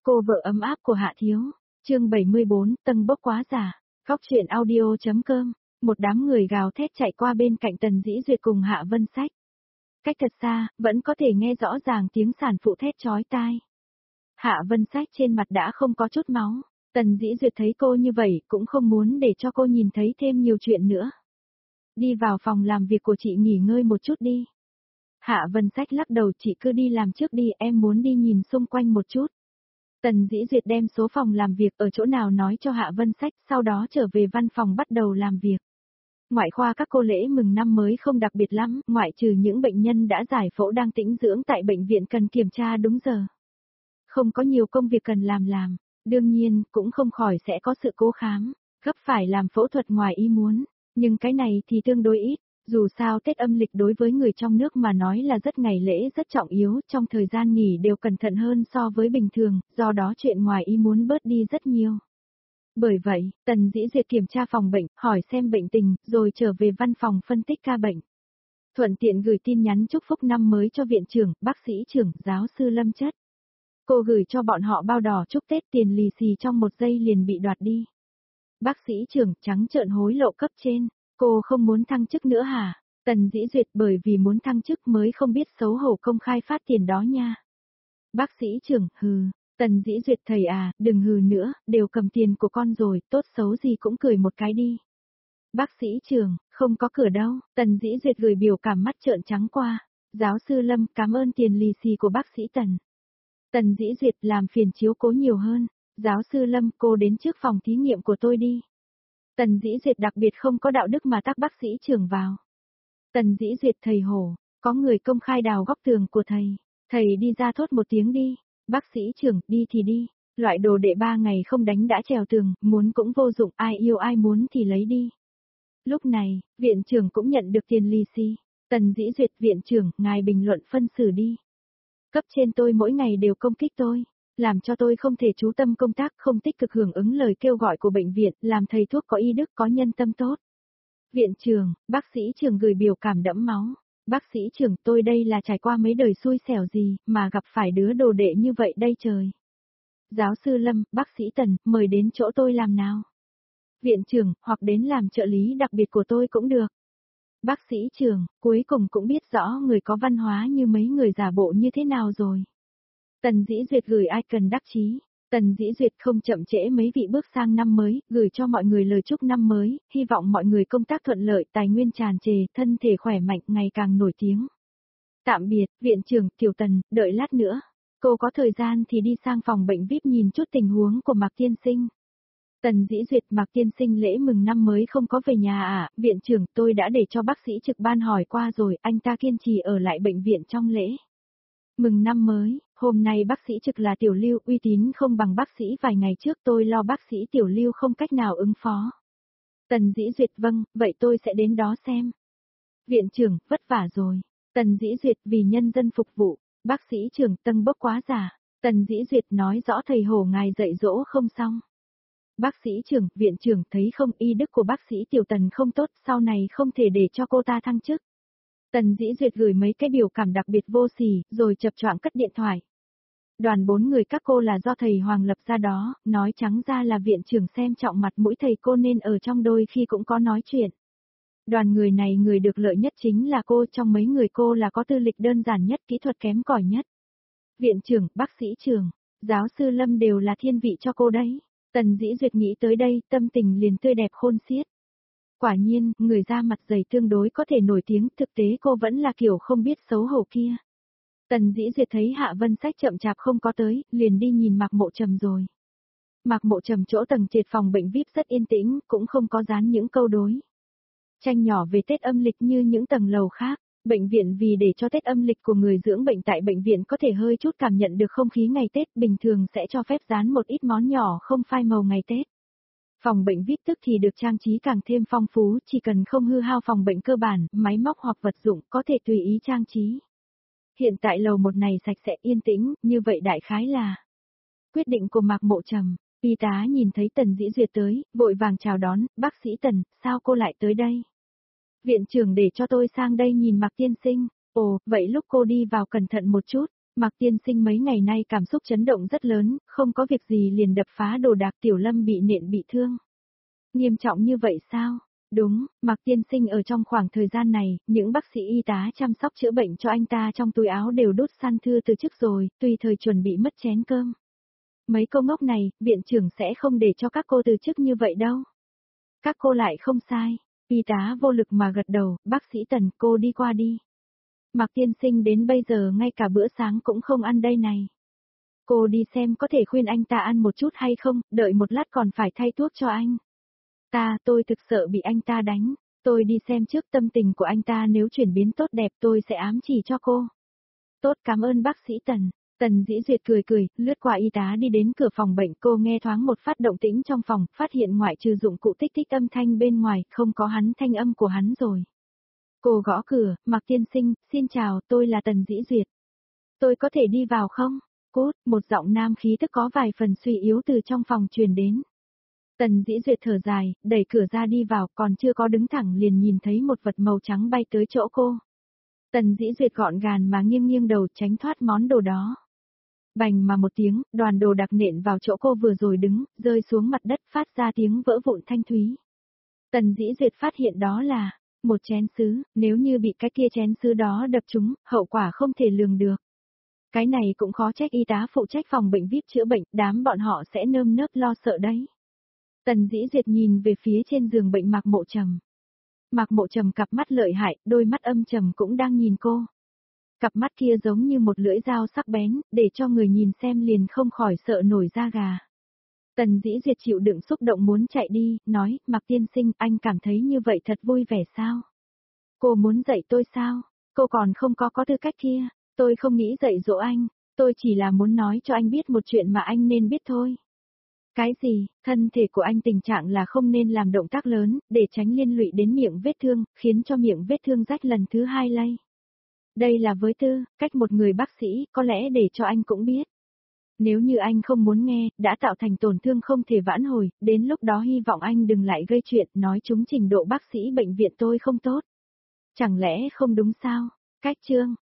Cô vợ ấm áp của Hạ Thiếu, chương 74, tâng bốc quá giả, góc truyện audio.com, một đám người gào thét chạy qua bên cạnh Tần Dĩ Duyệt cùng Hạ Vân Sách. Cách thật xa, vẫn có thể nghe rõ ràng tiếng sản phụ thét chói tai. Hạ Vân Sách trên mặt đã không có chút máu, Tần Dĩ Duyệt thấy cô như vậy cũng không muốn để cho cô nhìn thấy thêm nhiều chuyện nữa. Đi vào phòng làm việc của chị nghỉ ngơi một chút đi. Hạ Vân Sách lắc đầu, chị cứ đi làm trước đi, em muốn đi nhìn xung quanh một chút. Tần Dĩ Duyệt đem số phòng làm việc ở chỗ nào nói cho Hạ Vân Sách, sau đó trở về văn phòng bắt đầu làm việc. Ngoại khoa các cô lễ mừng năm mới không đặc biệt lắm, ngoại trừ những bệnh nhân đã giải phẫu đang tĩnh dưỡng tại bệnh viện cần kiểm tra đúng giờ. Không có nhiều công việc cần làm, đương nhiên cũng không khỏi sẽ có sự cố khám, gấp phải làm phẫu thuật ngoài ý muốn, nhưng cái này thì tương đối ít. Dù sao Tết âm lịch đối với người trong nước mà nói là rất ngày lễ rất trọng yếu, trong thời gian nghỉ đều cẩn thận hơn so với bình thường, do đó chuyện ngoài ý muốn bớt đi rất nhiều. Bởi vậy, Tần Dĩ Duyệt kiểm tra phòng bệnh, hỏi xem bệnh tình, rồi trở về văn phòng phân tích ca bệnh. Thuận tiện gửi tin nhắn chúc phúc năm mới cho viện trưởng, bác sĩ trưởng, giáo sư Lâm Chất. Cô gửi cho bọn họ bao đỏ chúc Tết, tiền lì xì trong một giây liền bị đoạt đi. Bác sĩ trưởng trắng trợn hối lộ cấp trên. Cô không muốn thăng chức nữa hả? Tần Dĩ Duyệt bởi vì muốn thăng chức mới không biết xấu hổ công khai phát tiền đó nha. Bác sĩ trưởng, hừ. Tần Dĩ Duyệt, thầy à, đừng hừ nữa, đều cầm tiền của con rồi, tốt xấu gì cũng cười một cái đi. Bác sĩ trưởng, không có cửa đâu. Tần Dĩ Duyệt gửi biểu cảm mắt trợn trắng qua. Giáo sư Lâm, cảm ơn tiền lì xì của bác sĩ Tần. Tần Dĩ Duyệt, làm phiền chiếu cố nhiều hơn. Giáo sư Lâm, cô đến trước phòng thí nghiệm của tôi đi. Tần Dĩ Duyệt đặc biệt không có đạo đức mà tác bác sĩ trưởng vào. Tần Dĩ Duyệt, thầy hổ, có người công khai đào góc tường của thầy. Thầy đi ra thốt một tiếng đi. Bác sĩ trưởng, đi thì đi. Loại đồ đệ 3 ngày không đánh đã trèo tường, muốn cũng vô dụng, ai yêu ai muốn thì lấy đi. Lúc này, viện trưởng cũng nhận được tiền lì xì. Tần Dĩ Duyệt, viện trưởng, ngài bình luận phân xử đi. Cấp trên tôi mỗi ngày đều công kích tôi. Làm cho tôi không thể chú tâm công tác, không tích cực hưởng ứng lời kêu gọi của bệnh viện, làm thầy thuốc có y đức có nhân tâm tốt. Viện trưởng, bác sĩ trưởng gửi biểu cảm đẫm máu. Bác sĩ trưởng, tôi đây là trải qua mấy đời xui xẻo gì, mà gặp phải đứa đồ đệ như vậy đây trời. Giáo sư Lâm, bác sĩ Tần, mời đến chỗ tôi làm nào. Viện trưởng, hoặc đến làm trợ lý đặc biệt của tôi cũng được. Bác sĩ trưởng, cuối cùng cũng biết rõ người có văn hóa như mấy người giả bộ như thế nào rồi. Tần Dĩ Duyệt gửi icon đắc chí. Tần Dĩ Duyệt không chậm trễ mấy vị bước sang năm mới, gửi cho mọi người lời chúc năm mới, hy vọng mọi người công tác thuận lợi, tài nguyên tràn trề, thân thể khỏe mạnh, ngày càng nổi tiếng. Tạm biệt, viện trưởng, Kiều Tần, đợi lát nữa. Cô có thời gian thì đi sang phòng bệnh VIP nhìn chút tình huống của Mạc Tiên Sinh. Tần Dĩ Duyệt, Mạc Tiên Sinh lễ mừng năm mới không có về nhà à, viện trưởng, tôi đã để cho bác sĩ trực ban hỏi qua rồi, anh ta kiên trì ở lại bệnh viện trong lễ mừng năm mới. Hôm nay bác sĩ trực là Tiểu Lưu, uy tín không bằng bác sĩ vài ngày trước, tôi lo bác sĩ Tiểu Lưu không cách nào ứng phó. Tần Dĩ Duyệt, vâng, vậy tôi sẽ đến đó xem. Viện trưởng, vất vả rồi. Tần Dĩ Duyệt, vì nhân dân phục vụ. Bác sĩ trưởng, tâng bốc quá giả. Tần Dĩ Duyệt, nói rõ thầy hổ ngài dạy dỗ không xong. Bác sĩ trưởng, viện trưởng, thấy không, y đức của bác sĩ Tiểu Tần không tốt, sau này không thể để cho cô ta thăng chức. Tần Dĩ Duyệt gửi mấy cái biểu cảm đặc biệt vô sỉ, rồi chập choạng cất điện thoại. Đoàn 4 người các cô là do thầy Hoàng lập ra đó, nói trắng ra là viện trưởng xem trọng mặt mũi thầy cô nên ở trong đôi khi cũng có nói chuyện. Đoàn người này người được lợi nhất chính là cô, trong mấy người cô là có tư lịch đơn giản nhất, kỹ thuật kém cỏi nhất. Viện trưởng, bác sĩ trưởng, giáo sư Lâm đều là thiên vị cho cô đấy. Tần Dĩ Duyệt nghĩ tới đây, tâm tình liền tươi đẹp khôn xiết. Quả nhiên, người da mặt dày tương đối có thể nổi tiếng, thực tế cô vẫn là kiểu không biết xấu hổ kia. Tần Dĩ Duyệt thấy Hạ Vân Sách chậm chạp không có tới, liền đi nhìn Mạc Mộ Trầm rồi. Mạc Mộ Trầm chỗ tầng trệt phòng bệnh VIP rất yên tĩnh, cũng không có dán những câu đối tranh nhỏ về Tết âm lịch như những tầng lầu khác. Bệnh viện vì để cho Tết âm lịch của người dưỡng bệnh tại bệnh viện có thể hơi chút cảm nhận được không khí ngày Tết, bình thường sẽ cho phép dán một ít món nhỏ không phai màu ngày Tết. Phòng bệnh VIP tức thì được trang trí càng thêm phong phú, chỉ cần không hư hao phòng bệnh cơ bản, máy móc hoặc vật dụng có thể tùy ý trang trí. Hiện tại lầu 1 này sạch sẽ yên tĩnh, như vậy đại khái là quyết định của Mạc Mộ Trầm. Y tá nhìn thấy Tần Dĩ Duyệt tới, vội vàng chào đón, bác sĩ Tần, sao cô lại tới đây? Viện trưởng để cho tôi sang đây nhìn Mạc Tiên Sinh. Ồ, vậy lúc cô đi vào cẩn thận một chút. Mạc tiên sinh mấy ngày nay cảm xúc chấn động rất lớn, không có việc gì liền đập phá đồ đạc Tiểu Lâm bị nện bị thương. Nghiêm trọng như vậy sao? Đúng, Mạc tiên sinh ở trong khoảng thời gian này, những bác sĩ y tá chăm sóc chữa bệnh cho anh ta trong túi áo đều đốt săn thưa từ chức rồi, tùy thời chuẩn bị mất chén cơm. Mấy câu ngốc này, viện trưởng sẽ không để cho các cô từ chức như vậy đâu. Các cô lại không sai. Y tá vô lực mà gật đầu, bác sĩ Tần, cô đi qua đi. Mạc tiên sinh đến bây giờ ngay cả bữa sáng cũng không ăn đây này. Cô đi xem có thể khuyên anh ta ăn một chút hay không, đợi một lát còn phải thay thuốc cho anh. Tôi thực sợ bị anh ta đánh. Tôi đi xem trước tâm tình của anh ta nếu chuyển biến tốt đẹp tôi sẽ ám chỉ cho cô. Tốt, cảm ơn bác sĩ Tần. Tần Dĩ Duyệt cười cười, lướt qua y tá đi đến cửa phòng bệnh, cô nghe thoáng một phát động tĩnh trong phòng, phát hiện ngoại trừ dụng cụ tích tích âm thanh bên ngoài, không có thanh âm của hắn rồi. Cô gõ cửa, Mạc tiên sinh, xin chào, tôi là Tần Dĩ Duyệt. Tôi có thể đi vào không? Cút, một giọng nam khí tức có vài phần suy yếu từ trong phòng truyền đến. Tần Dĩ Duyệt thở dài, đẩy cửa ra đi vào, còn chưa có đứng thẳng liền nhìn thấy một vật màu trắng bay tới chỗ cô. Tần Dĩ Duyệt gọn gàng mà nghiêng nghiêng đầu tránh thoát món đồ đó. Bành mà một tiếng, đoàn đồ đặc nện vào chỗ cô vừa rồi đứng, rơi xuống mặt đất phát ra tiếng vỡ vụn thanh thúy. Tần Dĩ Duyệt phát hiện đó là một chén sứ, nếu như bị cái kia chén sứ đó đập trúng, hậu quả không thể lường được. Cái này cũng khó trách y tá phụ trách phòng bệnh VIP chữa bệnh, đám bọn họ sẽ nơm nớp lo sợ đấy. Tần Dĩ Duyệt nhìn về phía trên giường bệnh Mạc Mộ Trầm. Mạc Mộ Trầm cặp mắt lợi hại, đôi mắt âm trầm cũng đang nhìn cô. Cặp mắt kia giống như một lưỡi dao sắc bén, để cho người nhìn xem liền không khỏi sợ nổi da gà. Tần Dĩ Duyệt chịu đựng xúc động muốn chạy đi, nói, Mạc tiên sinh, anh cảm thấy như vậy thật vui vẻ sao? Cô muốn dạy tôi sao? Cô còn không có tư cách kia, tôi không nghĩ dạy dỗ anh, tôi chỉ là muốn nói cho anh biết một chuyện mà anh nên biết thôi. Cái gì? Thân thể của anh tình trạng là không nên làm động tác lớn, để tránh liên lụy đến miệng vết thương, khiến cho miệng vết thương rách lần thứ hai lây. Đây là với tư cách một người bác sĩ, có lẽ để cho anh cũng biết. Nếu như anh không muốn nghe, đã tạo thành tổn thương không thể vãn hồi, đến lúc đó hy vọng anh đừng lại gây chuyện, nói chúng trình độ bác sĩ bệnh viện tôi không tốt. Chẳng lẽ không đúng sao? Cách chương